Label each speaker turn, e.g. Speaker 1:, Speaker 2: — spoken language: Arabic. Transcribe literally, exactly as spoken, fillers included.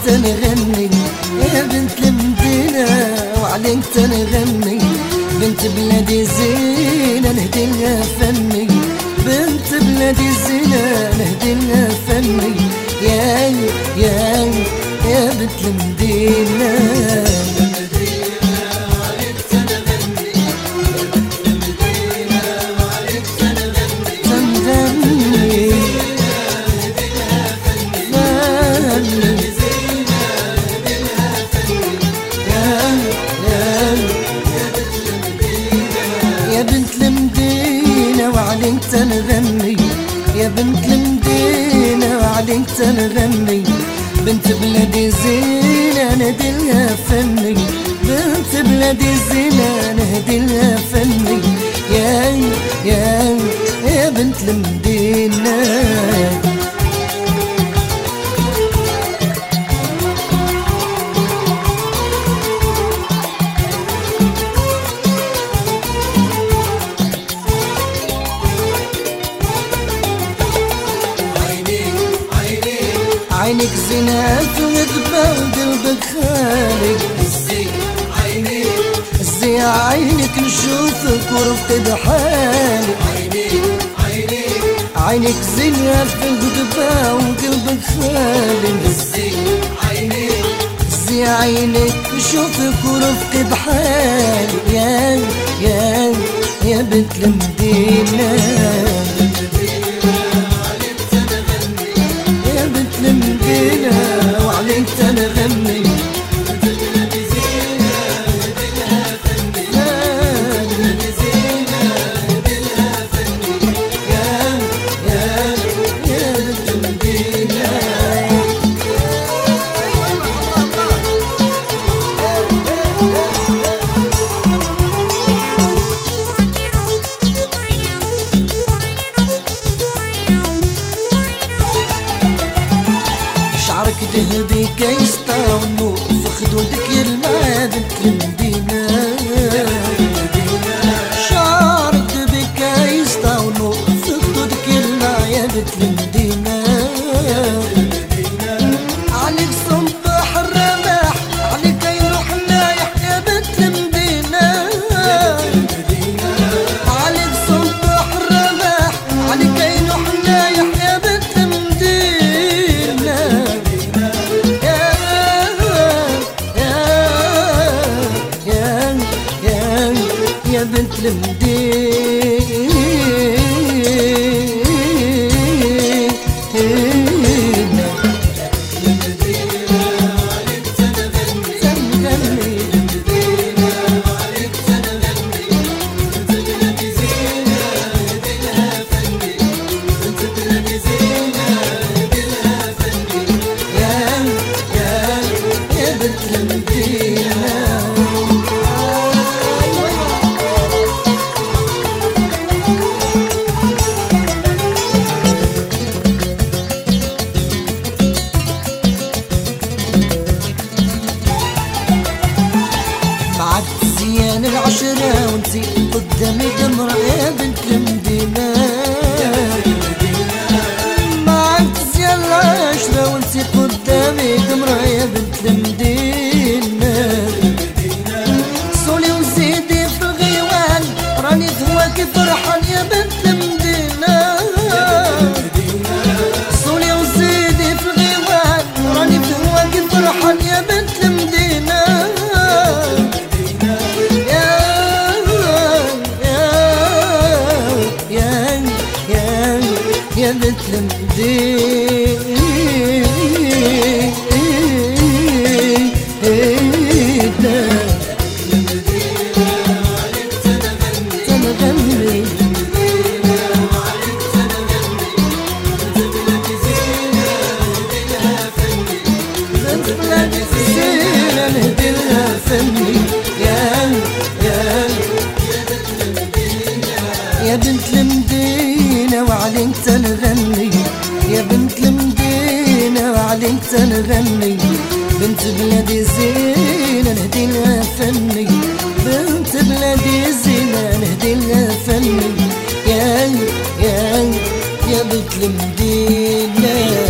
Speaker 1: تنغني يا بنت المدينة، وعليك تنغني بنت بلادي زينة نهدي لها فني، بنت بلادي زينة نهدي لها فني، يا يا يا بنت المدينة. يا بنت المدينة وعليك تنغني، يا بنت المدينة وعليك تنغني بنت بلادي زينة نهدي لها فني، بنت بلادي زينة نهدي لها فني، يا يا يا بنت المدينة. عينك زينة وغضبة وقلبك خالق، زي عينيك زي عينك نشوفك ورفقد حالي، عينيك عينيك عينك زينة وغضبة وقلبك خالق، زي عينيك زي عينك نشوفك ورفقد حالي، يا يا يا بنت المدينة. المدينة وعليك تنغني شعرك ذهبي كيسطا والنور في خدودك يلمع بنت المدينة، شعرك ذهبي كيسطا والنور في خدودك يلمع يا بنت المدينة، عليك صباح الرماح عليك يروح نايح يا بنت المدينة، عليك صباح الرماح عليك يروح نايح يا بنت المدينة، يا بنت المدينة. العشرة وانتي قدامي قمرة يا بنت المدينة، معك زيان العشرة وانتي قدامي قمرة يا بنت المدينة، صولي وزيدي في الغيوان راني ثواكي فرحان يا بنت المدينة، صولي وزيدي في الغيوان راني ثواكي فرحان يا بنت المدينة، يا بنت المدينة. تنغني بنت بلادي زينة نهدي لها فني، يا يا يا بنت المدينة وعليك تنغني، يا بنت المدينة وعليك تنغني بنت بلادي زينة نهدي لها فني، بنت بلادي زينة نهدي لها فني، يا يا يا بنت المدينة.